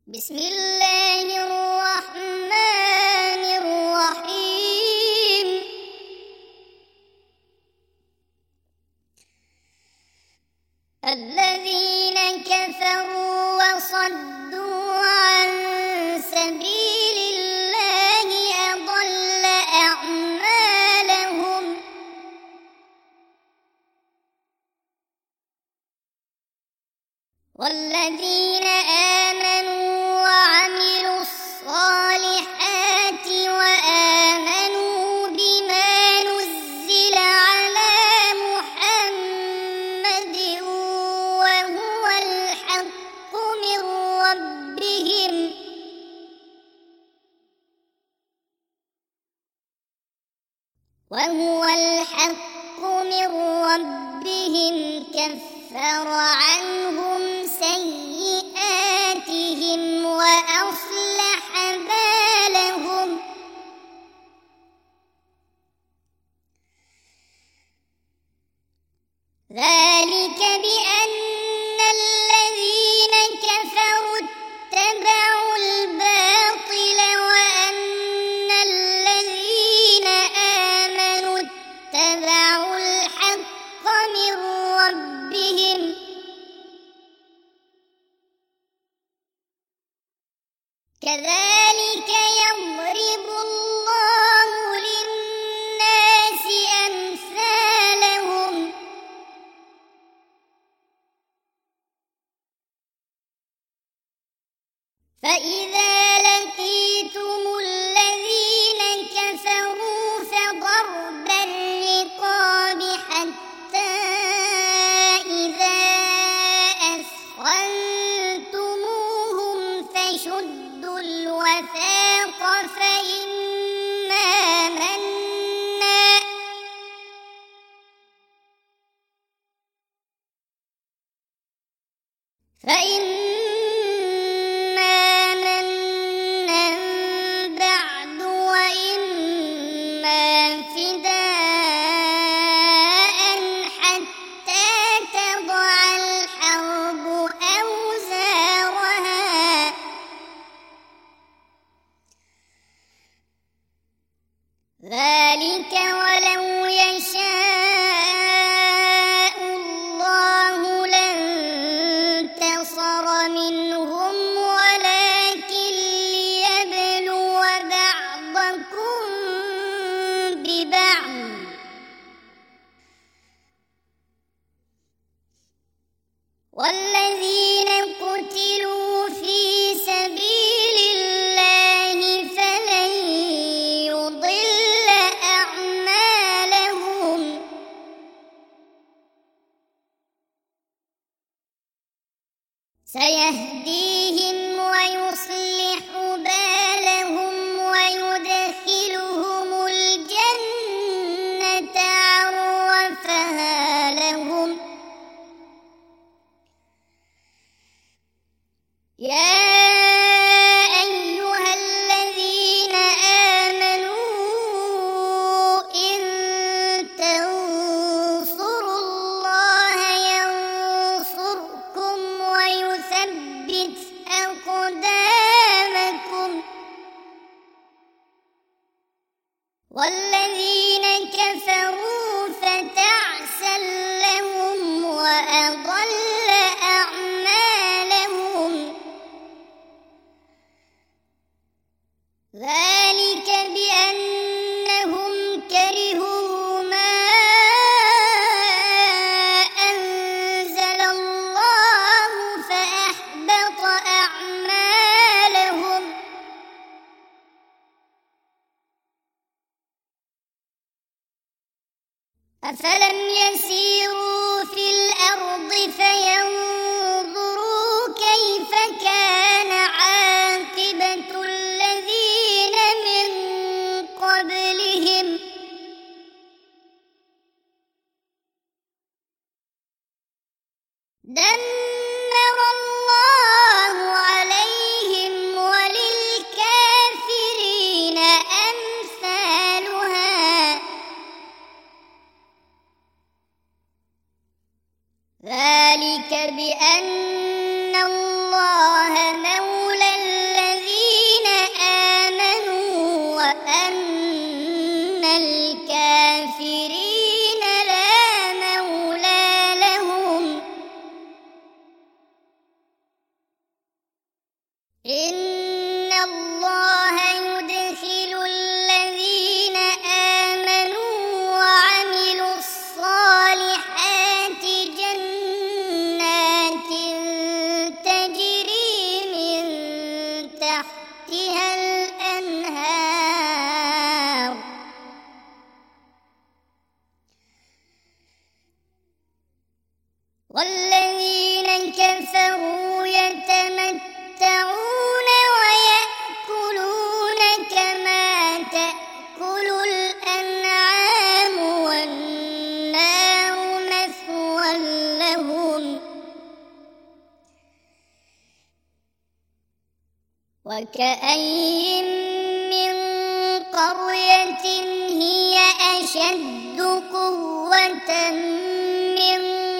بسم الله الرحمن الرحيم. الذين كفروا وصدوا عن سبيل الله أضل أعمالهم. والذين آمنوا وعملوا الصالحات وآمنوا بما نزل على محمد وهو الحق من ربهم كفر عنهم سيئاتهم وأصلح بالهم. ذلك بأن الذين كفروا اتبعوا الباطل وأن الذين آمنوا اتبعوا الحق من ربهم. كذلك يضرب الله للناس أمثالهم. فإذا لقيتم الذين كفروا فضرب الرقاب حتى إذا أثخنتموهم فشدوا الوثاق فإما منا بعد وإما فداء حتى تضع الحرب أوزارها. ذلك ولو يشاء الله لانتصر منهم ولكن ليبلو بعضكم ببعض. والذين قتلوا في سبيل الله فلن يضل أعمالهم. سيهديهم ويصلح بالهم ويدخلهم الجنة عرفها لهم. يا أيها الذين آمنوا إن تنصروا الله ينصركم ويثبت أقدامكم. والذين كفروا فتعسا لهم وأضل أعمالهم. ذلك بأنهم كرهوا ما أنزل الله فأحبط أعمالهم. أفلم يسيروا في الأرض فينظروا كيف كان عاقبة الذين من قبلهم. دمر الله عليهم وللكافرين أمثالها. ذلك بأن الله مولى إن الله يدخل الذين آمنوا وعملوا الصالحات جنات تجري من تحتها الأنهار والذين كفروا يتمتعون ويأكلون كما تأكل الأنعام والنار مثوى لهم وكأين من قرية هي أشد قوة من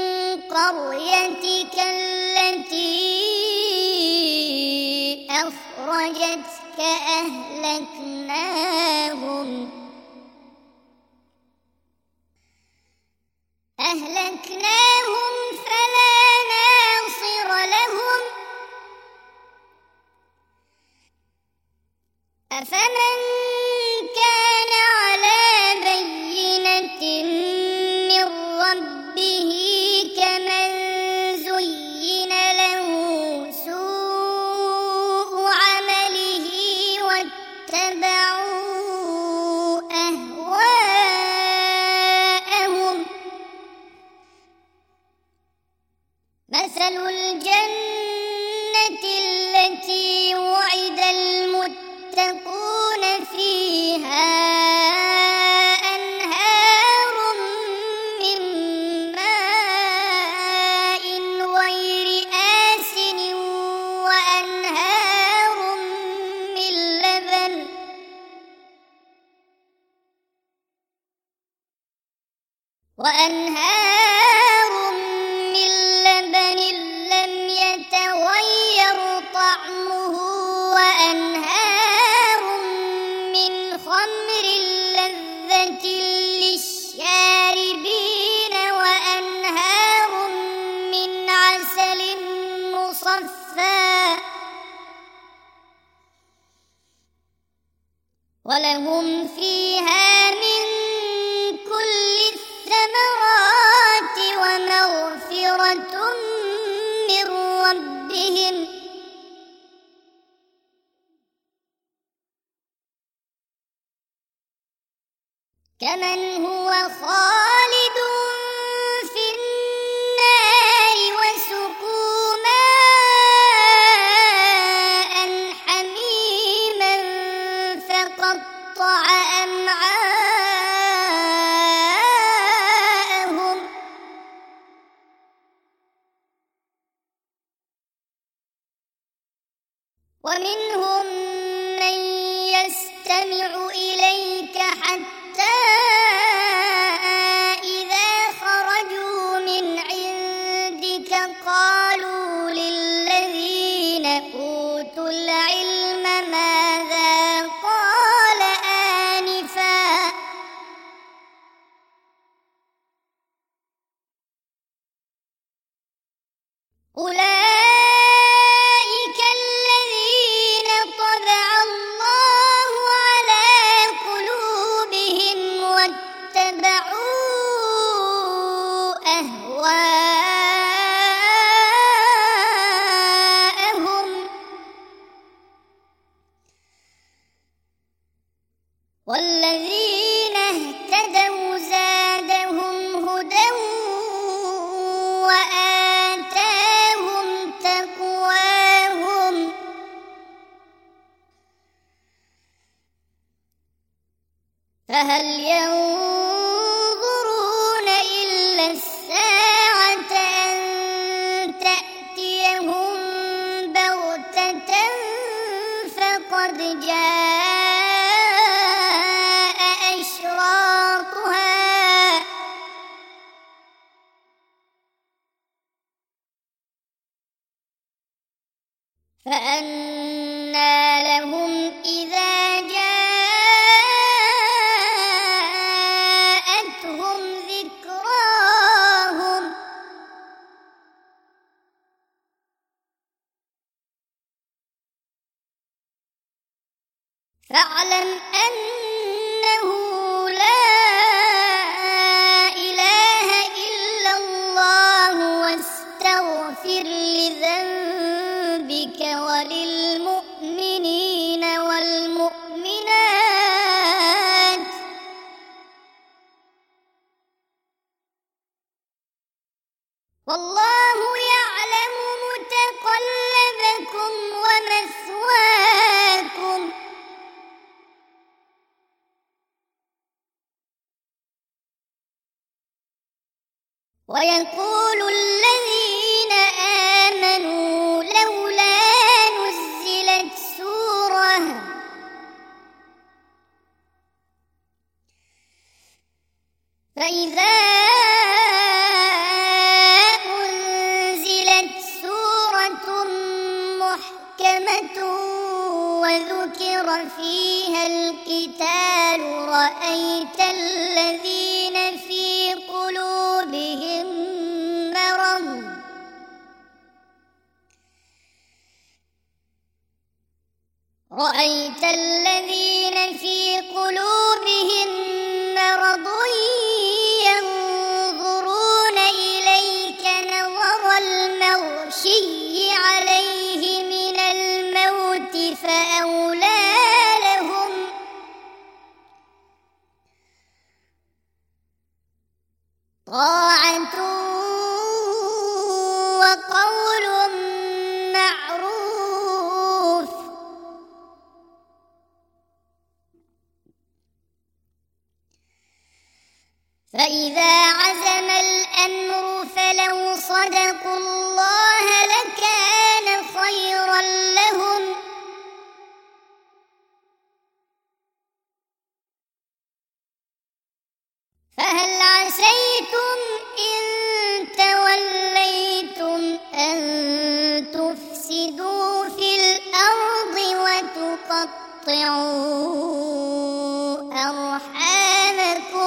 قريتك التي أخرجتك أهلكناهم فلا ناصر لهم أفمن كان على بينة من ربه كمن زين له سوء عمله واتبعوا أهواءهم مثل الجنة التي وعد المتقون فيها أنهار من ماء غير آسن وأنهار من لبن لم يتغير طعمه وأنهار من خمر لذة للشاربين وأنهار من عسل مصفى ولهم فيها من كل الثمرات ومغفرة من ربهم كمن هو خالد في النار وسقوا ماء حميما فقطع أمعاءهم ومنهم من يستمع إليك حتى إذا خرجوا من عندك قالوا للذين أوتوا العلم ماذا قال آنفا أولئك الذين طبع الله على قلوبهم واتبعوا أهواءهم والذين اهتدوا زادهم هدى وآتاهم تقواهم فهل ينظرون إلا الساعة أن تأتيهم بغتة فقد جاء أشراطها فأنى لهم إذا جاءتهم ذكراهم فاعلم أنه لا إله إلا الله واستغفر لذنبك وللمؤمنين والمؤمنات والله يعلم متقلبكم ومثواكم ويقول الذين آمنوا لولا نزلت سورة فإذا أنزلت سورة محكمة وذكر فيها القتال رأيت الذين في قلوبهم مرض ينظرون إليك نظر المغشي عليه من الموت فأولى لهم طاعة وقول معروف فإذا عزم الأمر فلو صدقوا الله لكان خيرا لهم فهل عسيتم إن توليتم أن تفسدوا في الأرض وتقطعوا أرحامكم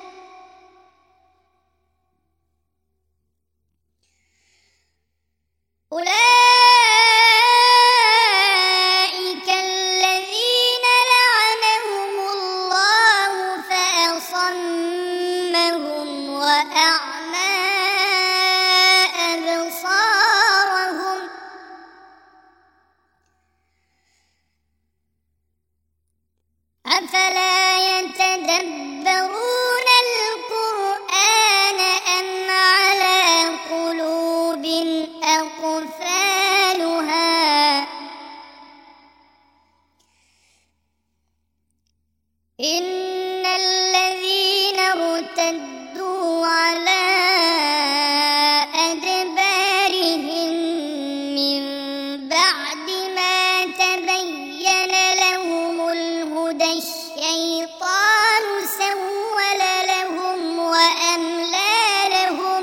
أولئك الذين لعنهم الله فأصمهم وأعمى أبصارهم أفلا يتدبرون القرآن أم على قلوب أقفالها إن الذين ارتدوا على أدبارهم من بعد ما تبين لهم الهدى الشيطان سول لهم وأملى لهم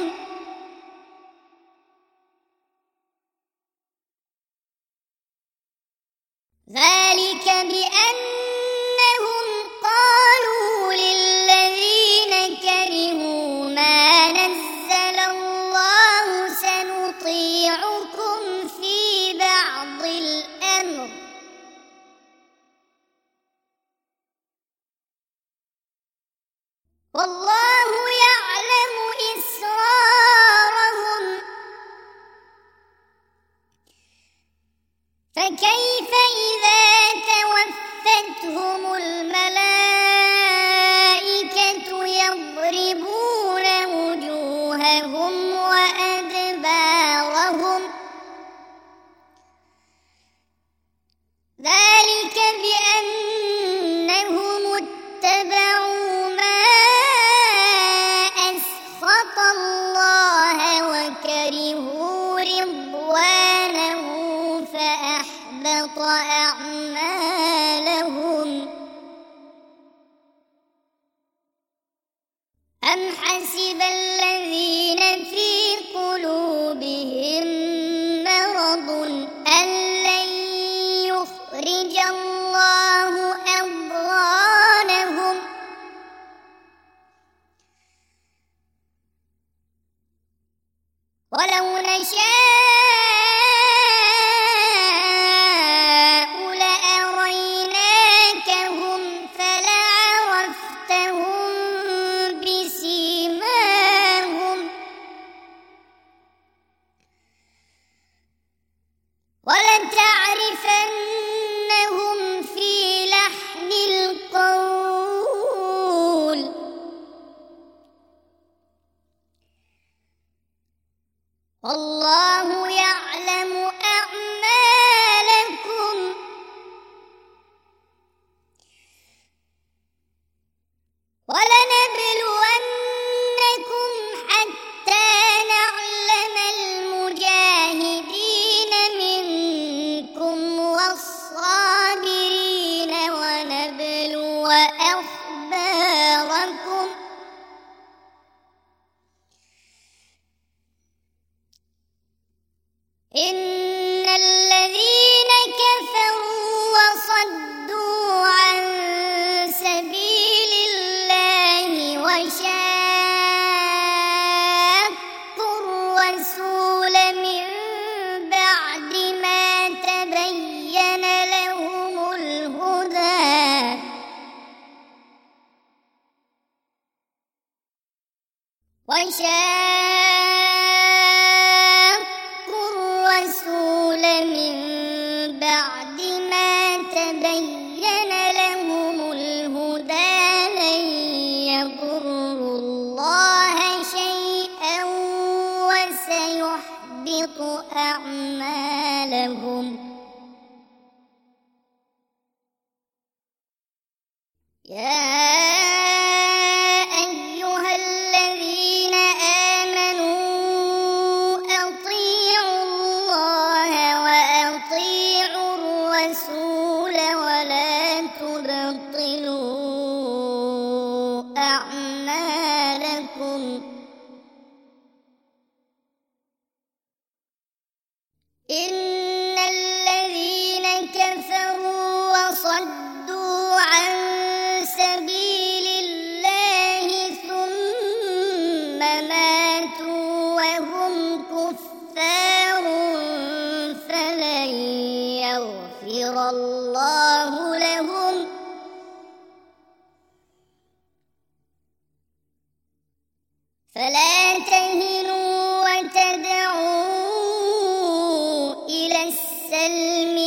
ذلك بأنهم قالوا للذين كرهوا ما نزل الله سنطيعكم في بعض الأمر والله يعلم إسرارهم فكيف إذا توفتهم الملائكة يضربون وجوههم وأدبارهم ذلك بأنهم اتبعوا ما أسخط الله وكرهوا رضوانه فأحبط أعمالهم أم حسب الذين في قلوبهم مرض أن لن يخرج الله أضغانهم ولو نشاء لأريناك تعرفنهم في لحن القول والله يعلم أعمالكم ولنبلونكم حتى نعلم المجاهدين منكم والصابرين ونبلو أخباركم إن الذين كفروا وصدوا عن سبيل الله وشاقوا الرسول من بعد ما تبين لهم الهدى الرسول من بعد ما تبين لهم الهدى لن يضروا الله شيئا وسيحبط أعمالهم يا إن الذين كفروا وصدوا عن سبيل الله ثم ماتوا وهم كفار فلن يغفر الله لهم فلا تهنوا وتدعوا إلى السلم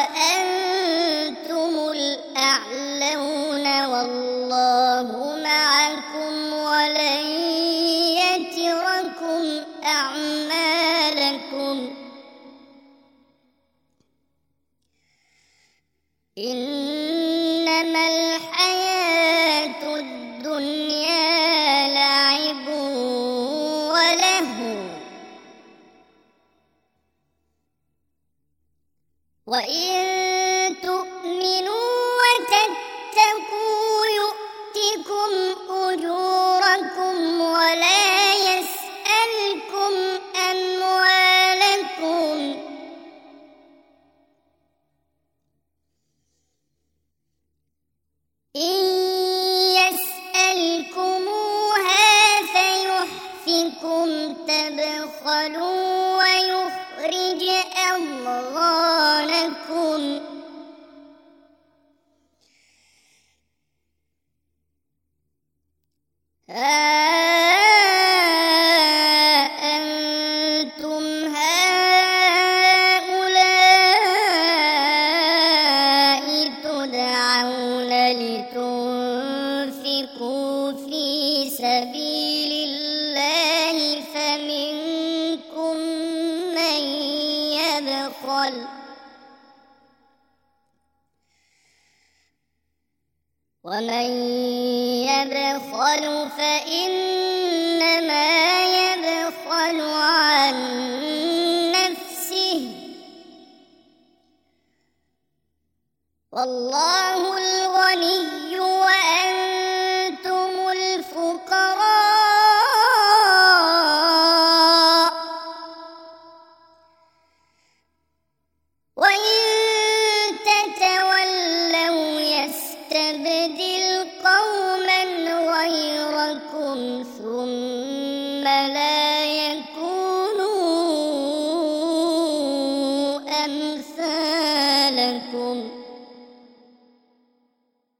وأنتم الأعلون والله معكم ولن يتركم أعمالكم إنما الحياة الدنيا لعب ولهو وإن تؤمنوا وتتقوا يؤتكم أجوركم ولا يسألكم أموالكم إن يسألكموها فيحفكم تبخلوا ويخرج أضغانكم أنتم هؤلاء تدعون لتنفقوا في سبيل الله فمنكم من يبخل ومن يبخل فإنما يبخل عن نفسه والله الغني وأنتم الفقراء وإن تتولوا يستبدل قوما غيركم ثم لا يكونوا أمثالكم